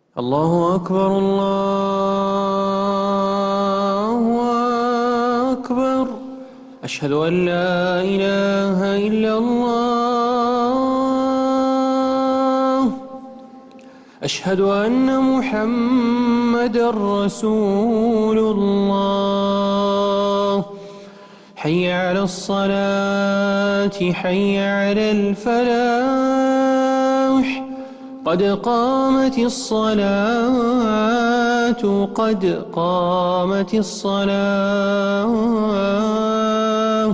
الله أكبر الله أكبر. أشهد أن لا إله إلا الله. أشهد أن محمدًا رسول الله. حي على الصلاة حي على الفلاح. قد قامت الصلاة قد قامت الصلاة.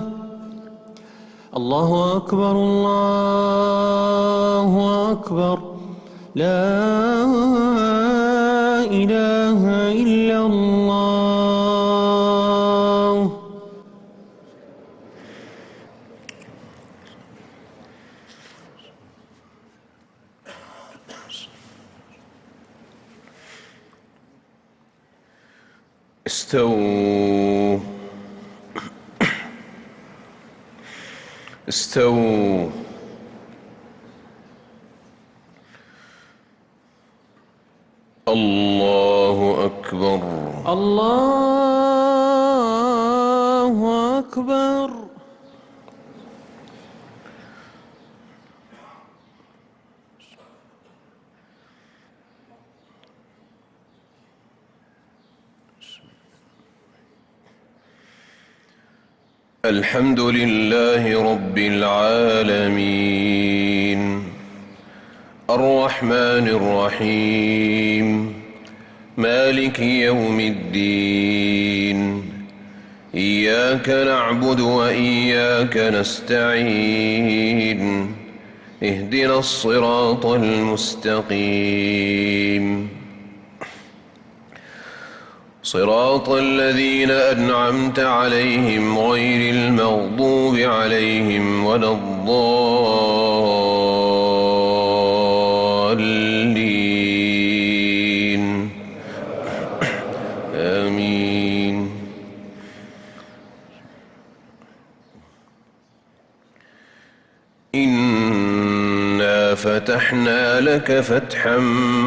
الله أكبر الله أكبر. لا إله إلا الله. استووا استووا. الله أكبر الله أكبر. الحمد لله رب العالمين الرحمن الرحيم مالك يوم الدين. إياك نعبد وإياك نستعين. اهدنا الصراط المستقيم صراط الذين أنعمت عليهم غير المغضوب عليهم ولا الضالين. آمين. إنا فتحنا لك فتحا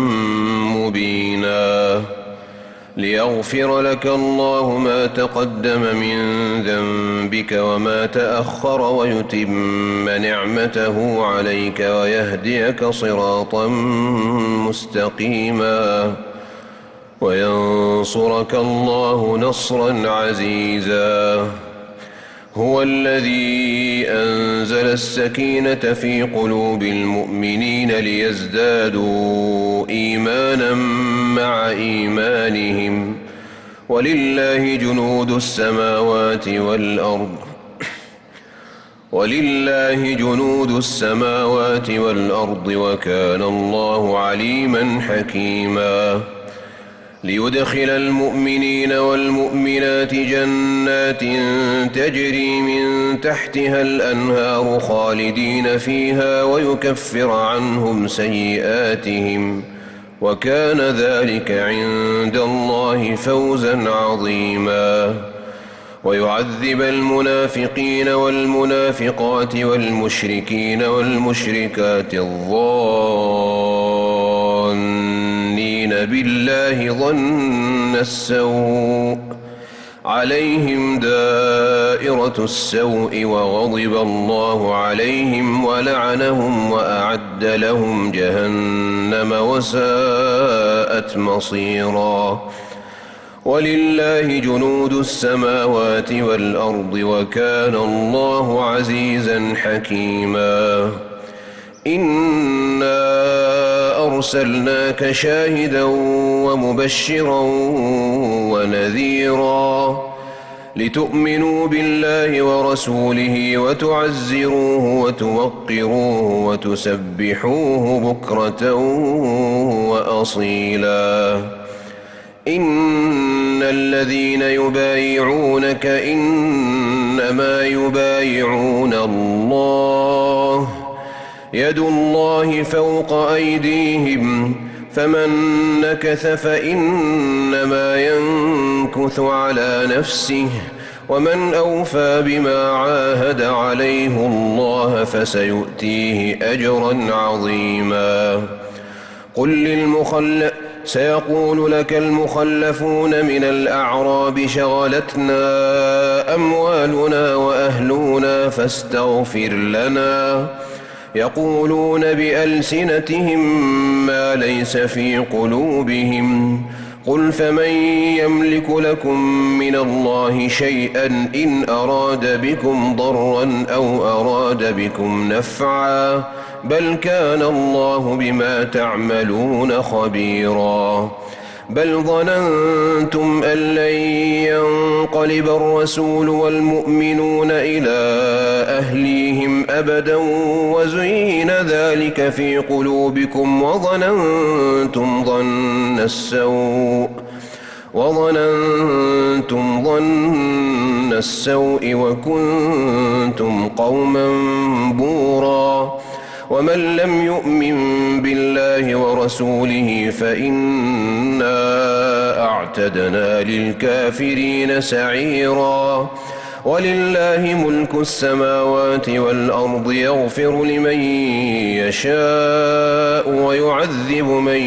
مبينا ليغفر لك الله ما تقدم من ذنبك وما تأخر ويتم نعمته عليك ويهديك صراطا مستقيما وينصرك الله نصرا عزيزا. هو الذي أنزل السكينة في قلوب المؤمنين ليزدادوا إيمانا مع إيمانهم ولله جنود السماوات والأرض وكان الله عليما حكيما. ليدخل المؤمنين والمؤمنات جنات تجري من تحتها الأنهار خالدين فيها ويكفر عنهم سيئاتهم وكان ذلك عند الله فوزا عظيما. ويعذب المنافقين والمنافقات والمشركين والمشركات الظانين بالله ظن السوء عليهم دائرة السوء وغضب الله عليهم ولعنهم وأعد لهم جهنم وساءت مصيرا. ولله جنود السماوات والأرض وكان الله عزيزا حكيما. إنا أرسلناك شاهدا ومبشرا ونذيرا لتؤمنوا بالله ورسوله وتعزروه وتوقروه وتسبحوه بكرة وأصيلا. إن الذين يبايعونك إنما يبايعون الله يد الله فوق أيديهم فمن نكث فإنما ينكث على نفسه ومن أوفى بما عاهد عليه الله فسيؤتيه أجرا عظيما. سيقول لك المخلفون من الأعراب شغلتنا أموالنا وأهلنا فاستغفر لنا يقولون بألسنتهم ما ليس في قلوبهم قل فمن يملك لكم من الله شيئا إن أراد بكم ضرا أو أراد بكم نفعا بل كان الله بما تعملون خبيرا بل ظننتم أن لن ينقلب الرسول والمؤمنون إلى أهليهم أبدا وزين ذلك في قلوبكم وظننتم ظن السوء وكنتم قوما بورا ومن لم يؤمن بالله ورسوله فإنا أعتدنا للكافرين سعيرا ولله ملك السماوات والأرض يغفر لمن يشاء ويعذب من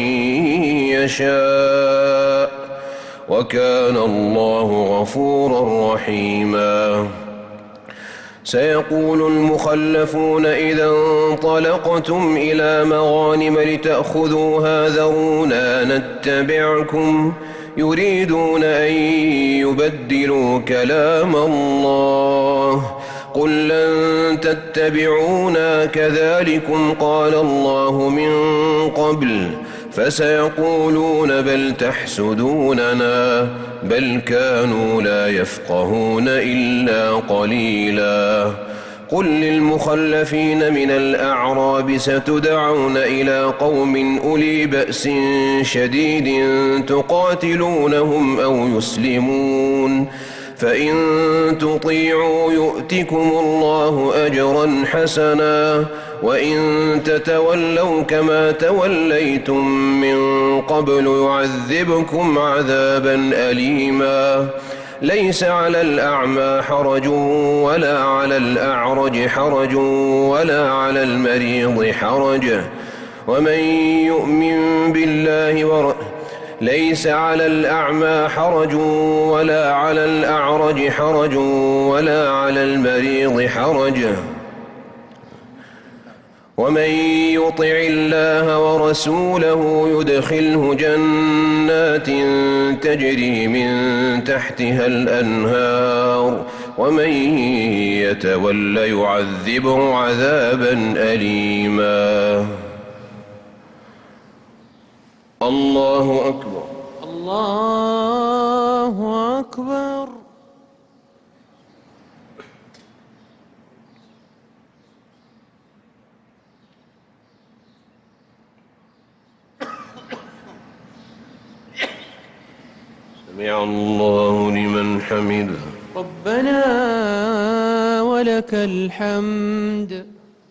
يشاء وكان الله غفورا رحيما سيقول المخلفون إذا انطلقتم إلى مغانم لتأخذوها ذرونا نتبعكم يريدون أن يبدلوا كلام الله قل لن تتبعونا كذلكم قال الله من قبل فسيقولون بل تحسدوننا بل كانوا لا يفقهون إلا قليلا قل للمخلفين من الأعراب ستدعون إلى قوم أولي بأس شديد تقاتلونهم أو يسلمون فإن تطيعوا يؤتكم الله أجرا حسنا وإن تتولوا كما توليتم من قبل يعذبكم عذابا أليما ليس على الأعمى حرج ولا على الأعرج حرج ولا على المريض حرج ومن يؤمن بالله ليس على الأعمى حرج ولا على الأعرج حرج ولا على المريض حرج ومن يطع الله ورسوله يدخله جنات تجري من تحتها الأنهار ومن يتول يعذبه عذابا أليما الله أكبر الله أكبر سمع الله لمن حمده ربنا ولك الحمد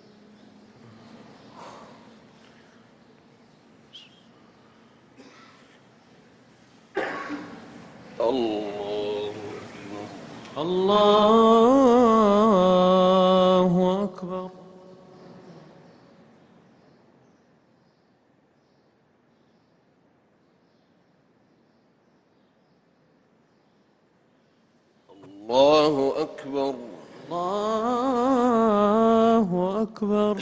الله أكبر الله أكبر الله أكبر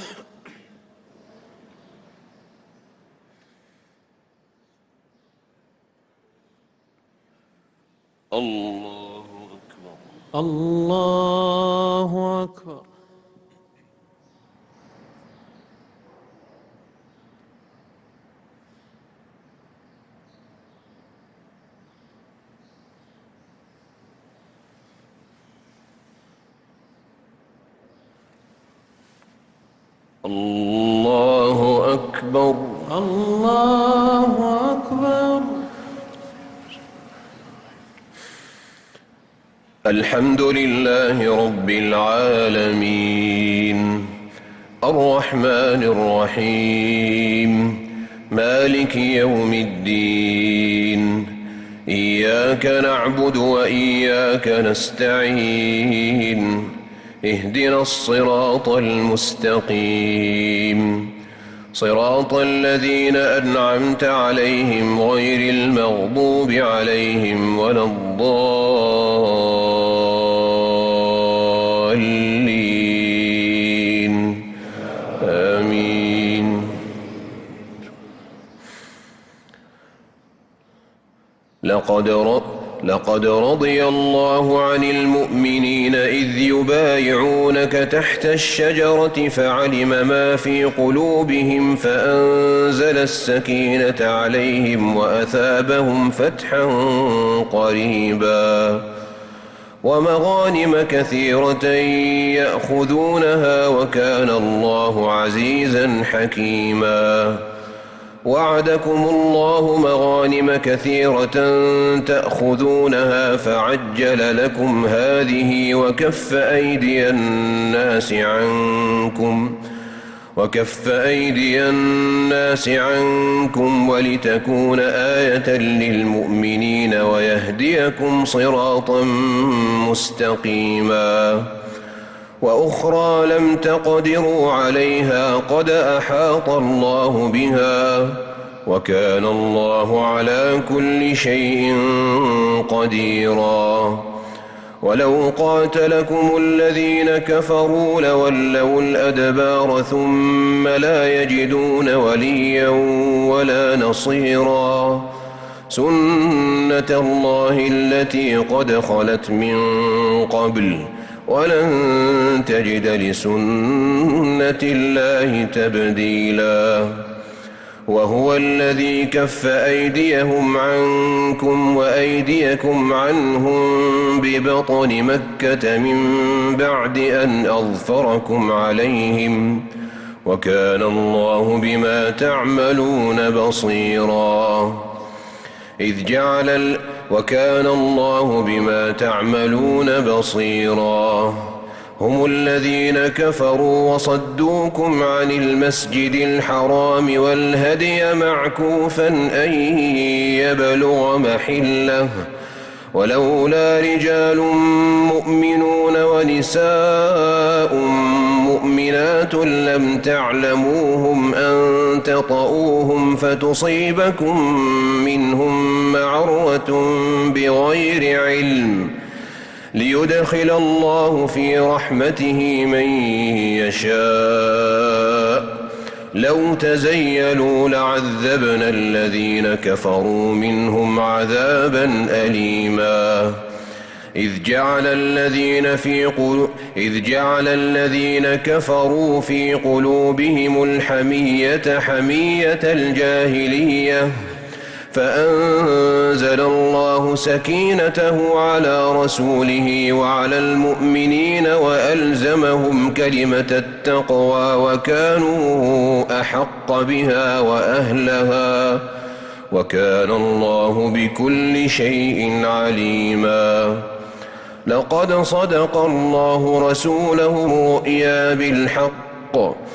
الله أكبر الله أكبر الله أكبر الله أكبر الحمد لله رب العالمين الرحمن الرحيم مالك يوم الدين إياك نعبد وإياك نستعين اهدنا الصراط المستقيم صراط الذين أنعمت عليهم غير المغضوب عليهم ولا الضالين آمين. لقد رضي الله عن المؤمنين إذ يبايعونك تحت الشجرة فعلم ما في قلوبهم فأنزل السكينة عليهم وأثابهم فتحا قريبا ومغانم كثيرة يأخذونها وكان الله عزيزا حكيما. وعدكم الله مغانم كثيرة تأخذونها فعجل لكم هذه وكف أيدي الناس عنكم ولتكون آية للمؤمنين ويهديكم صراطا مستقيما. وأخرى لم تقدروا عليها قد أحاط الله بها وكان الله على كل شيء قديرا. ولو قاتلكم الذين كفروا لولوا الأدبار ثم لا يجدون وليا ولا نصيرا. سنة الله التي قد خلت من قبل ولن تجد لسنة الله تبديلا. وهو الذي كف أيديهم عنكم وأيديكم عنهم ببطن مكة من بعد أن أظفركم عليهم وكان الله بما تعملون بصيرا. وكان الله بما تعملون بصيرا. هم الذين كفروا وصدوكم عن المسجد الحرام والهدي معكوفا أن يبلغ محله ولولا رجال مؤمنون ونساء مؤمنات لم تعلموهم أن تطؤوهم فتصيبكم منهم معرة بغير علم ليدخل الله في رحمته من يشاء. لو تزيلوا لعذبنا الذين كفروا منهم عذابا أليما. إذ جعل الذين كفروا في قلوبهم الحمية حمية الجاهلية فأنزل الله سكينته على رسوله وعلى المؤمنين وألزمهم كلمة التقوى وكانوا أحق بها وأهلها وكان الله بكل شيء عليما. لقد صدق الله رسوله الرؤيا بالحق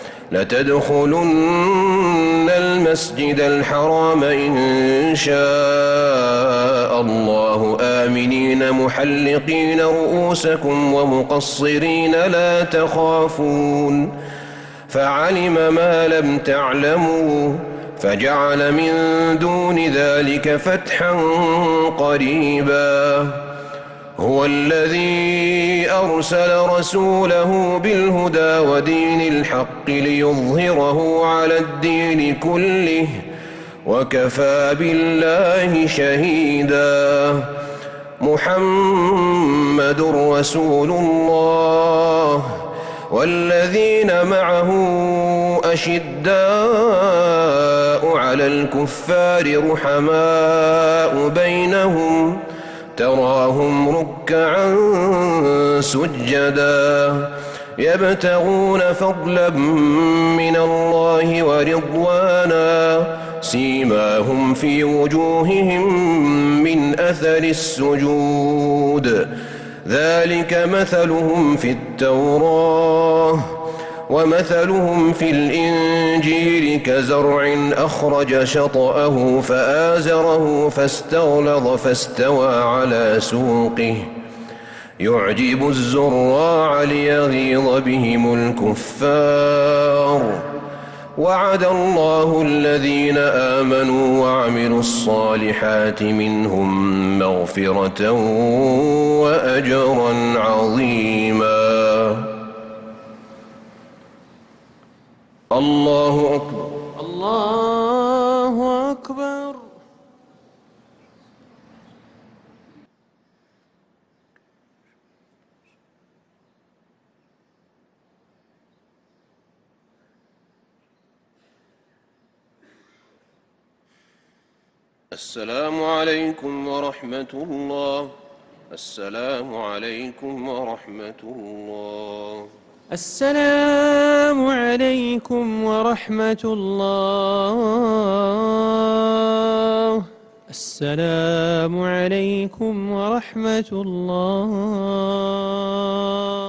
لتدخلن المسجد الحرام إن شاء الله آمنين محلقين رؤوسكم ومقصرين لا تخافون فعلم ما لم تعلموا فجعل من دون ذلك فتحا قريبا. هو الذي أرسل رسوله بالهدى ودين الحق ليظهره على الدين كله وكفى بالله شهيدا. محمد رسول الله والذين معه أشداء على الكفار رحماء بينهم تراهم ركعا سجدا يبتغون فضلا من الله ورضوانا سيماهم في وجوههم من أثر السجود ذلك مثلهم في التوراة ومثلهم في الإنجيل كزرع أخرج شطأه فآزره فاستغلظ فاستوى على سوقه يعجب الزراع ليغيظ بهم الكفار وعد الله الذين آمنوا وعملوا الصالحات منهم مغفرة وأجرا عظيما. الله أكبر. الله أكبر. السلام عليكم ورحمة الله. السلام عليكم ورحمة الله. السلام عليكم ورحمة الله. السلام عليكم ورحمة الله.